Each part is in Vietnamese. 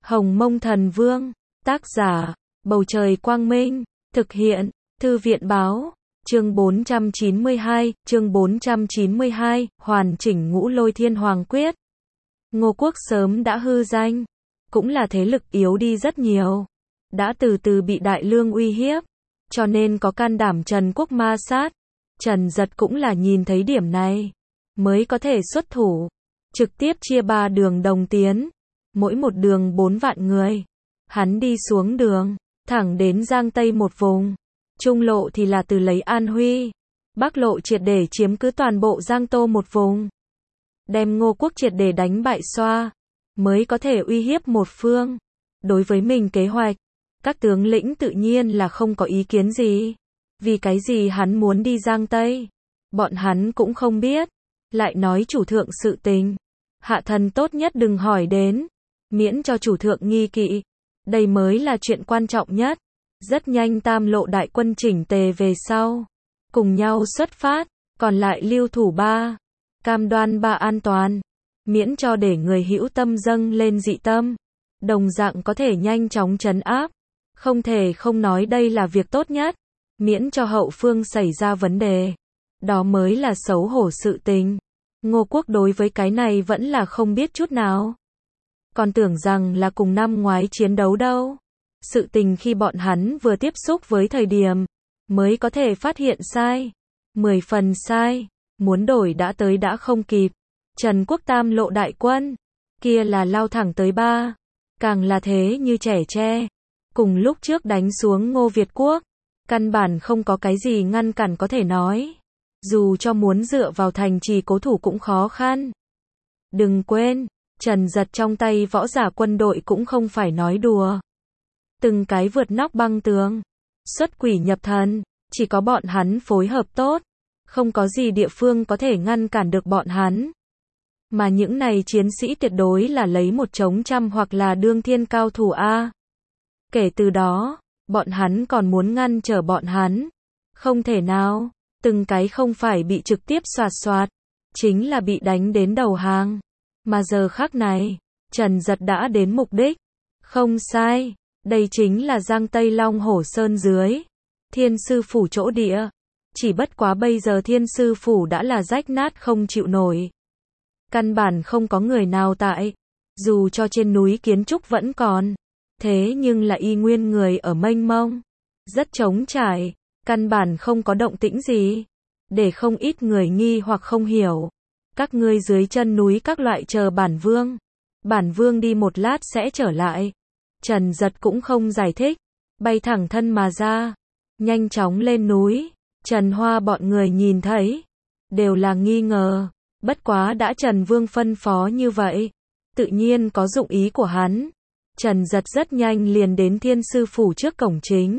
Hồng Mông Thần Vương, tác giả, Bầu Trời Quang Minh, thực hiện, Thư viện Báo, chương 492, hoàn chỉnh Ngũ Lôi Thiên Hoàng Quyết. Ngô Quốc sớm đã hư danh, cũng là thế lực yếu đi rất nhiều, đã từ từ bị Đại Lương uy hiếp, cho nên có can đảm Trần Quốc ma sát. Trần Dật cũng là nhìn thấy điểm này, mới có thể xuất thủ, trực tiếp chia 3 đường đồng tiến, mỗi một đường 4 vạn người. Hắn đi xuống đường, thẳng đến Giang Tây một vùng, trung lộ thì là từ lấy An Huy, bắc lộ triệt để chiếm cứ toàn bộ Giang Tô một vùng, đem Ngô Quốc triệt để đánh bại xoa, mới có thể uy hiếp một phương. Đối với mình kế hoạch, các tướng lĩnh tự nhiên là không có ý kiến gì. Vì cái gì hắn muốn đi Giang Tây, bọn hắn cũng không biết. Lại nói chủ thượng sự tình, hạ thần tốt nhất đừng hỏi đến, miễn cho chủ thượng nghi kỵ. Đây mới là chuyện quan trọng nhất. Rất nhanh tam lộ đại quân chỉnh tề về sau, cùng nhau xuất phát, còn lại lưu thủ 3, cam đoan 3 an toàn, miễn cho để người hữu tâm dâng lên dị tâm, đồng dạng có thể nhanh chóng trấn áp. Không thể không nói đây là việc tốt nhất, miễn cho hậu phương xảy ra vấn đề, đó mới là xấu hổ sự tình. Ngô Quốc đối với cái này vẫn là không biết chút nào, còn tưởng rằng là cùng năm ngoái chiến đấu đâu. Sự tình khi bọn hắn vừa tiếp xúc với thời điểm, mới có thể phát hiện sai, 10 phần sai, muốn đổi đã tới đã không kịp. Trần Quốc tam lộ đại quân, kia là lao thẳng tới 3, càng là thế như trẻ tre, cùng lúc trước đánh xuống Ngô Việt Quốc, căn bản không có cái gì ngăn cản có thể nói, dù cho muốn dựa vào thành trì cố thủ cũng khó khăn. Đừng quên, Trần Dật trong tay võ giả quân đội cũng không phải nói đùa, từng cái vượt nóc băng tường, xuất quỷ nhập thần, chỉ có bọn hắn phối hợp tốt, không có gì địa phương có thể ngăn cản được bọn hắn. Mà những này chiến sĩ tuyệt đối là lấy một chống trăm hoặc là đương thiên cao thủ A. Kể từ đó, bọn hắn còn muốn ngăn trở bọn hắn, không thể nào, từng cái không phải bị trực tiếp xoạt xoạt, chính là bị đánh đến đầu hàng. Mà giờ khắc này, Trần Dật đã đến mục đích, không sai, đây chính là Giang Tây Long Hổ Sơn dưới, Thiên Sư Phủ chỗ địa. Chỉ bất quá bây giờ Thiên Sư Phủ đã là rách nát không chịu nổi, căn bản không có người nào tại, dù cho trên núi kiến trúc vẫn còn, thế nhưng là y nguyên người ở mênh mông, rất trống trải, căn bản không có động tĩnh gì, để không ít người nghi hoặc không hiểu. Các ngươi dưới chân núi các loại chờ bản vương đi một lát sẽ trở lại. Trần Dật cũng không giải thích, bay thẳng thân mà ra, nhanh chóng lên núi. Trần Hoa bọn người nhìn thấy, đều là nghi ngờ, bất quá đã Trần Vương phân phó như vậy, tự nhiên có dụng ý của hắn. Trần Dật rất nhanh liền đến Thiên Sư Phủ trước cổng chính,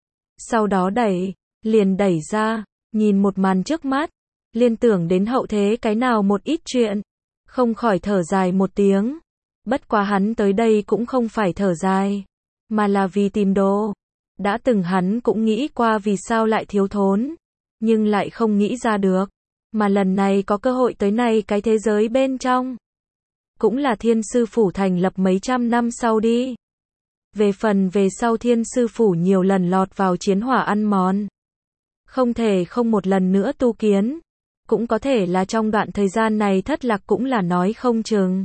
sau đó liền đẩy ra, nhìn một màn trước mắt, liên tưởng đến hậu thế cái nào một ít chuyện, không khỏi thở dài một tiếng. Bất quá hắn tới đây cũng không phải thở dài, mà là vì tìm đồ. Đã từng hắn cũng nghĩ qua vì sao lại thiếu thốn, nhưng lại không nghĩ ra được, mà lần này có cơ hội tới này cái thế giới bên trong. Cũng là Thiên Sư Phủ thành lập mấy trăm năm sau đi. Về phần về sau Thiên Sư Phủ nhiều lần lọt vào chiến hỏa ăn mòn, không thể không một lần nữa tu kiến, cũng có thể là trong đoạn thời gian này thất lạc cũng là nói không chừng.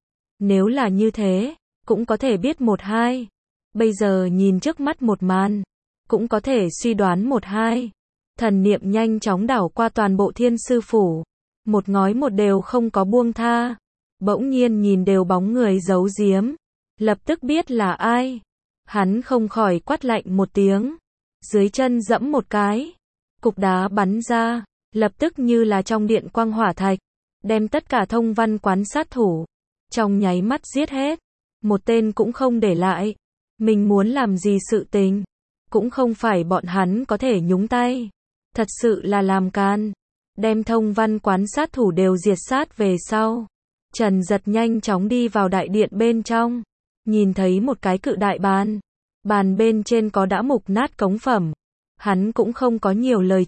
Nếu là như thế, cũng có thể biết một hai. Bây giờ nhìn trước mắt một màn, cũng có thể suy đoán một hai. Thần niệm nhanh chóng đảo qua toàn bộ Thiên Sư Phủ, một ngói một đều không có buông tha. Bỗng nhiên nhìn đều bóng người giấu giếm, lập tức biết là ai. Hắn không khỏi quát lạnh một tiếng, dưới chân dẫm một cái, cục đá bắn ra, lập tức như là trong điện quang hỏa thạch, đem tất cả thông văn quán sát thủ, trong nháy mắt giết hết, một tên cũng không để lại. Mình muốn làm gì sự tình, cũng không phải bọn hắn có thể nhúng tay, thật sự là làm can, đem thông văn quán sát thủ đều diệt sát về sau. Trần Dật nhanh chóng đi vào đại điện bên trong, nhìn thấy một cái cự đại bàn bên trên có đã mục nát cống phẩm, hắn cũng không có nhiều lời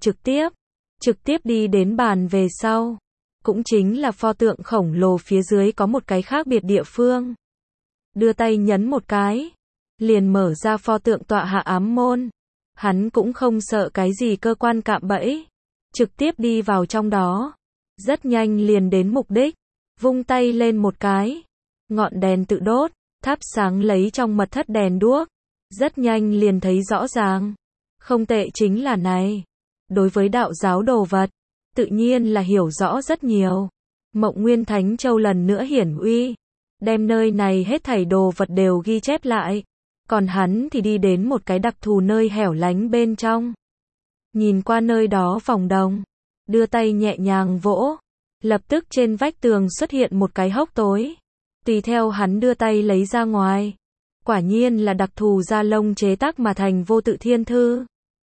trực tiếp đi đến bàn về sau, cũng chính là pho tượng khổng lồ phía dưới có một cái khác biệt địa phương. đưa tay nhấn một cái, liền mở ra pho tượng tọa hạ ám môn. Hắn cũng không sợ cái gì cơ quan cạm bẫy, trực tiếp đi vào trong đó. Rất nhanh liền đến mục đích, vung tay lên một cái, ngọn đèn tự đốt, thắp sáng lấy trong mật thất đèn đuốc. Rất nhanh liền thấy rõ ràng. Không tệ chính là này. Đối với đạo giáo đồ vật, tự nhiên là hiểu rõ rất nhiều. Mộng Nguyên Thánh Châu lần nữa hiển uy, đem nơi này hết thảy đồ vật đều ghi chép lại. Còn hắn thì đi đến một cái đặc thù nơi hẻo lánh bên trong. Nhìn qua nơi đó vòng đồng, đưa tay nhẹ nhàng vỗ, lập tức trên vách tường xuất hiện một cái hốc tối. Tùy theo hắn đưa tay lấy ra ngoài, quả nhiên là đặc thù da lông chế tác mà thành Vô Tự Thiên Thư.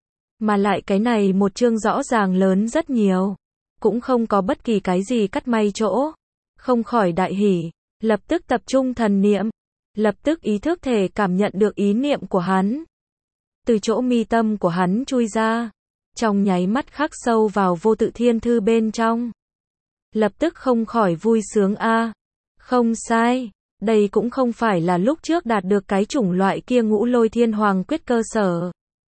Mà lại cái này một chương rõ ràng lớn rất nhiều, cũng không có bất kỳ cái gì cắt may chỗ. Không khỏi đại hỉ, lập tức tập trung thần niệm, lập tức ý thức thể cảm nhận được ý niệm của hắn. Từ chỗ mi tâm của hắn chui ra, trong nháy mắt khắc sâu vào Vô Tự Thiên Thư bên trong. Lập tức không khỏi vui sướng a. Không sai, đây cũng không phải là lúc trước đạt được cái chủng loại kia Ngũ Lôi Thiên Hoàng Quyết cơ sở,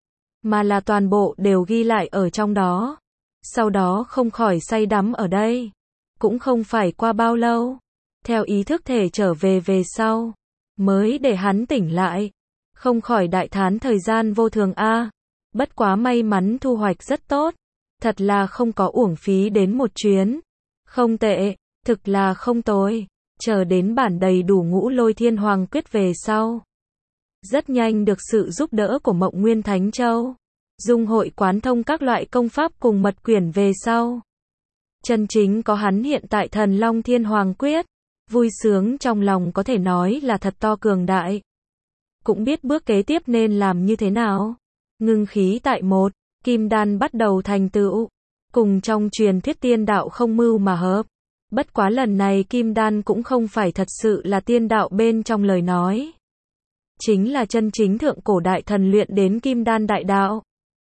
mà là toàn bộ đều ghi lại ở trong đó. Sau đó không khỏi say đắm ở đây. Cũng không phải qua bao lâu, theo ý thức thể trở về về sau, mới để hắn tỉnh lại. Không khỏi đại thán thời gian vô thường a. Bất quá may mắn thu hoạch rất tốt. Thật là không có uổng phí đến một chuyến. Không tệ, thực là không tồi. Chờ đến bản đầy đủ Ngũ Lôi Thiên Hoàng Quyết về sau, rất nhanh được sự giúp đỡ của Mộng Nguyên Thánh Châu, dung hội quán thông các loại công pháp cùng mật quyển về sau, chân chính có hắn hiện tại Thần Long Thiên Hoàng Quyết. Vui sướng trong lòng có thể nói là thật to cường đại. Cũng biết bước kế tiếp nên làm như thế nào. Ngưng khí tại một, kim đan bắt đầu thành tựu. Cùng trong truyền thuyết tiên đạo không mưu mà hợp. Bất quá lần này kim đan cũng không phải thật sự là tiên đạo bên trong lời nói. Chính là chân chính thượng cổ đại thần luyện đến kim đan đại đạo.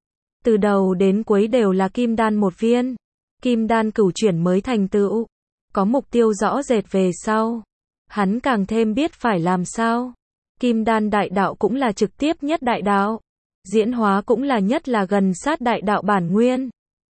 Từ đầu đến cuối đều là kim đan một viên. Kim đan cửu chuyển mới thành tựu. Có mục tiêu rõ rệt về sau. Hắn càng thêm biết phải làm sao. Kim đan đại đạo cũng là trực tiếp nhất đại đạo. Diễn hóa cũng là nhất là gần sát đại đạo bản nguyên.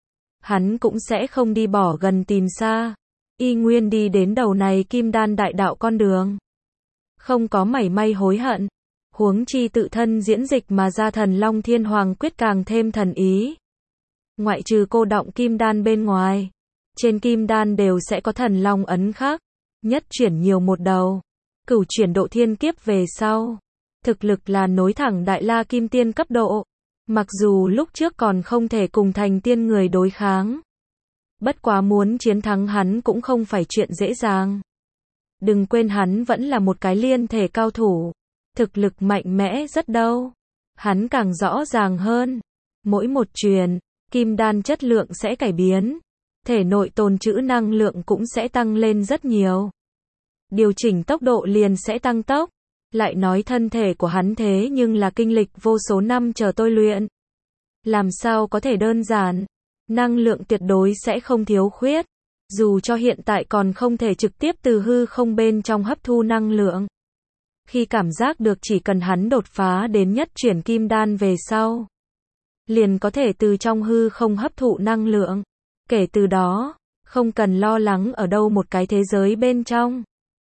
Hắn cũng sẽ không đi bỏ gần tìm xa. Y nguyên đi đến đầu này kim đan đại đạo con đường. Không có mảy may hối hận. Huống chi tự thân diễn dịch mà ra Thần Long Thiên Hoàng Quyết càng thêm thần ý. Ngoại trừ cô động kim đan bên ngoài, trên kim đan đều sẽ có thần long ấn khắc. Nhất chuyển nhiều một đầu. Cửu chuyển độ thiên kiếp về sau. Thực lực là nối thẳng Đại La Kim Tiên cấp độ. Mặc dù lúc trước còn không thể cùng thành tiên người đối kháng. Bất quá muốn chiến thắng hắn cũng không phải chuyện dễ dàng. Đừng quên hắn vẫn là một cái liên thể cao thủ. Thực lực mạnh mẽ rất đâu. Hắn càng rõ ràng hơn. Mỗi một truyền, kim đan chất lượng sẽ cải biến. Thể nội tồn trữ năng lượng cũng sẽ tăng lên rất nhiều. Điều chỉnh tốc độ liền sẽ tăng tốc. Lại nói thân thể của hắn thế nhưng là kinh lịch vô số năm chờ tôi luyện. Làm sao có thể đơn giản. Năng lượng tuyệt đối sẽ không thiếu khuyết. Dù cho hiện tại còn không thể trực tiếp từ hư không bên trong hấp thu năng lượng. Khi cảm giác được chỉ cần hắn đột phá đến nhất chuyển kim đan về sau, liền có thể từ trong hư không hấp thụ năng lượng. Kể từ đó, không cần lo lắng ở đâu một cái thế giới bên trong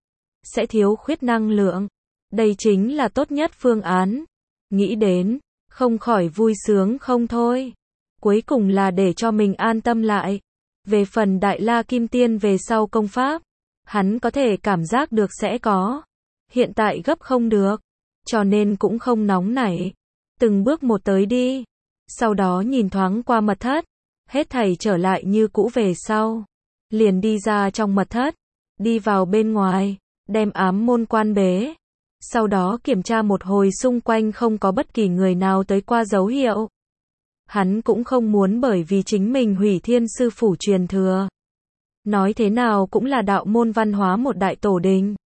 sẽ thiếu khuyết năng lượng. Đây chính là tốt nhất phương án. Nghĩ đến, không khỏi vui sướng không thôi. Cuối cùng là để cho mình an tâm lại. Về phần Đại La Kim Tiên về sau công pháp, hắn có thể cảm giác được sẽ có. Hiện tại gấp không được, cho nên cũng không nóng nảy. Từng bước một tới đi. Sau đó nhìn thoáng qua mật thất. Hết thảy trở lại như cũ về sau. Liền đi ra trong mật thất. Đi vào bên ngoài, đem ám môn quan bế. Sau đó kiểm tra một hồi xung quanh không có bất kỳ người nào tới qua dấu hiệu. Hắn cũng không muốn bởi vì chính mình hủy Thiên Sư Phủ truyền thừa. Nói thế nào cũng là đạo môn văn hóa một đại tổ đình.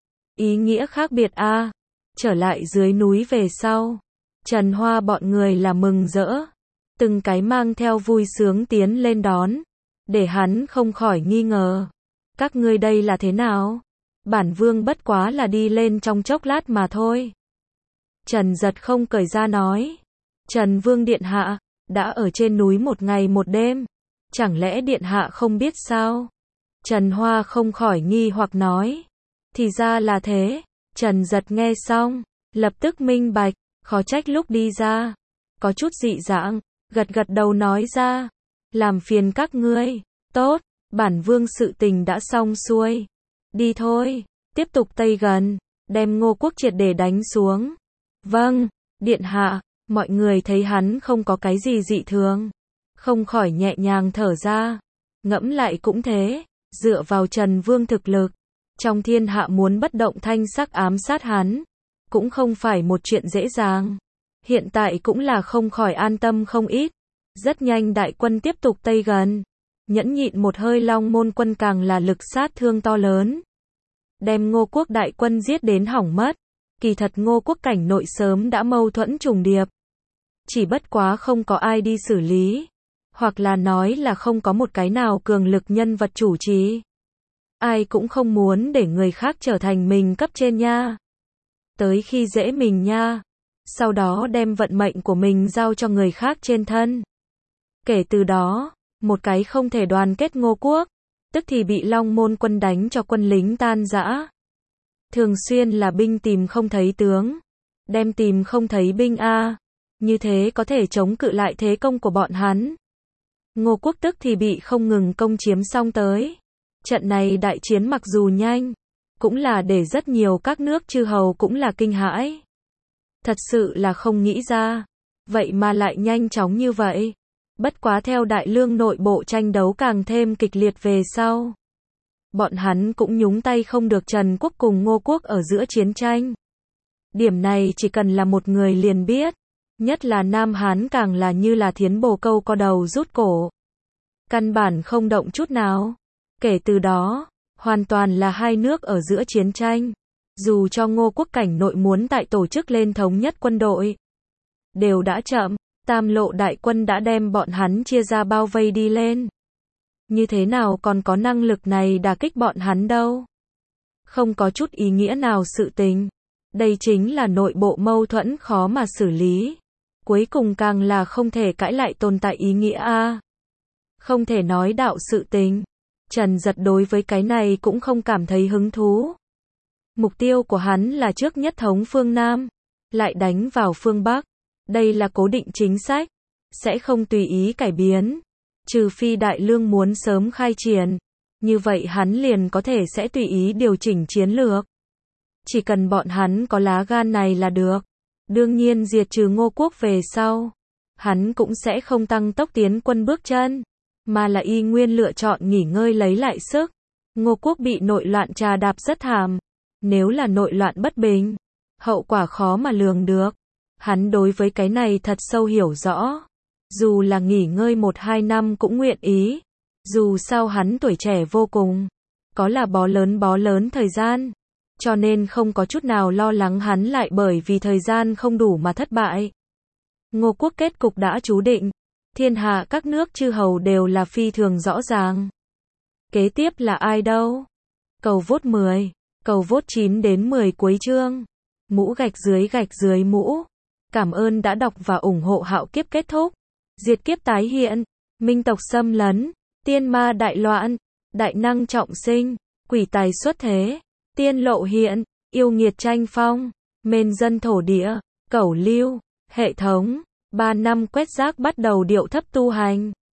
Ý nghĩa khác biệt a. Trở lại dưới núi về sau, Trần Hoa bọn người là mừng rỡ. Từng cái mang theo vui sướng tiến lên đón. Để hắn không khỏi nghi ngờ. Các ngươi đây là thế nào? Bản vương bất quá là đi lên trong chốc lát mà thôi. Trần Giật không cười ra nói. Trần Vương điện hạ, đã ở trên núi một ngày một đêm. Chẳng lẽ điện hạ không biết sao? Trần Hoa không khỏi nghi hoặc nói. Thì ra là thế. Trần Giật nghe xong, lập tức minh bạch, khó trách lúc đi ra. Có chút dị dạng, gật gật đầu nói ra. Làm phiền các ngươi. Tốt, bản vương sự tình đã xong xuôi. Đi thôi, tiếp tục Tây gần, đem Ngô Quốc triệt để đánh xuống. Vâng, điện hạ, mọi người thấy hắn không có cái gì dị thường. Không khỏi nhẹ nhàng thở ra. Ngẫm lại cũng thế, dựa vào Trần Vương thực lực. Trong thiên hạ muốn bất động thanh sắc ám sát hắn. Cũng không phải một chuyện dễ dàng. Hiện tại cũng là không khỏi an tâm không ít. Rất nhanh đại quân tiếp tục Tây gần. Nhẫn nhịn một hơi Long Môn quân càng là lực sát thương to lớn. Đem Ngô Quốc đại quân giết đến hỏng mất. Kỳ thật Ngô Quốc cảnh nội sớm đã mâu thuẫn trùng điệp. Chỉ bất quá không có ai đi xử lý. Hoặc là nói là không có một cái nào cường lực nhân vật chủ trì. Ai cũng không muốn để người khác trở thành mình cấp trên nha. Tới khi dễ mình nha. Sau đó đem vận mệnh của mình giao cho người khác trên thân. Kể từ đó, một cái không thể đoàn kết Ngô Quốc, tức thì bị Long Môn quân đánh cho quân lính tan rã. Thường xuyên là binh tìm không thấy tướng, đem tìm không thấy binh a. Như thế có thể chống cự lại thế công của bọn hắn. Ngô Quốc tức thì bị không ngừng công chiếm xong tới. Trận này đại chiến mặc dù nhanh, cũng là để rất nhiều các nước chư hầu cũng là kinh hãi. Thật sự là không nghĩ ra, vậy mà lại nhanh chóng như vậy. Bất quá theo Đại Lương nội bộ tranh đấu càng thêm kịch liệt về sau. Bọn hắn cũng nhúng tay không được Trần Quốc cùng Ngô Quốc ở giữa chiến tranh. Điểm này chỉ cần là một người liền biết. Nhất là Nam Hán càng là như là thiến bồ câu co đầu rút cổ. Căn bản không động chút nào. Kể từ đó, hoàn toàn là hai nước ở giữa chiến tranh. Dù cho Ngô Quốc cảnh nội muốn tại tổ chức lên thống nhất quân đội. Đều đã chậm. Tam lộ đại quân đã đem bọn hắn chia ra bao vây đi lên. Như thế nào còn có năng lực này đả kích bọn hắn đâu. Không có chút ý nghĩa nào sự tình. Đây chính là nội bộ mâu thuẫn khó mà xử lý. Cuối cùng càng là không thể cãi lại tồn tại ý nghĩa a. Không thể nói đạo sự tình. Trần Giật đối với cái này cũng không cảm thấy hứng thú. Mục tiêu của hắn là trước nhất thống phương Nam, lại đánh vào phương Bắc. Đây là cố định chính sách, sẽ không tùy ý cải biến. Trừ phi Đại Lương muốn sớm khai triển, như vậy hắn liền có thể sẽ tùy ý điều chỉnh chiến lược. Chỉ cần bọn hắn có lá gan này là được. Đương nhiên diệt trừ Ngô Quốc về sau, hắn cũng sẽ không tăng tốc tiến quân bước chân, mà là y nguyên lựa chọn nghỉ ngơi lấy lại sức. Ngô Quốc bị nội loạn trà đạp rất thảm. Nếu là nội loạn bất bình, hậu quả khó mà lường được. Hắn đối với cái này thật sâu hiểu rõ. Dù là nghỉ ngơi 1-2 năm cũng nguyện ý. Dù sao hắn tuổi trẻ vô cùng, có là bó lớn thời gian. Cho nên không có chút nào lo lắng hắn lại bởi vì thời gian không đủ mà thất bại. Ngô Quốc kết cục đã chú định. Thiên hạ các nước chư hầu đều là phi thường rõ ràng. Kế tiếp là ai đâu? Cầu vote 10, cầu vote 9 đến 10 cuối chương. Mũ gạch dưới mũ. Cảm ơn đã đọc và ủng hộ Hạo Kiếp kết thúc. Diệt kiếp tái hiện, minh tộc xâm lấn, tiên ma đại loạn, đại năng trọng sinh, quỷ tài xuất thế, tiên lộ hiện, yêu nghiệt tranh phong, mên dân thổ địa, cẩu lưu, hệ thống, 3 năm quét rác bắt đầu điệu thấp tu hành.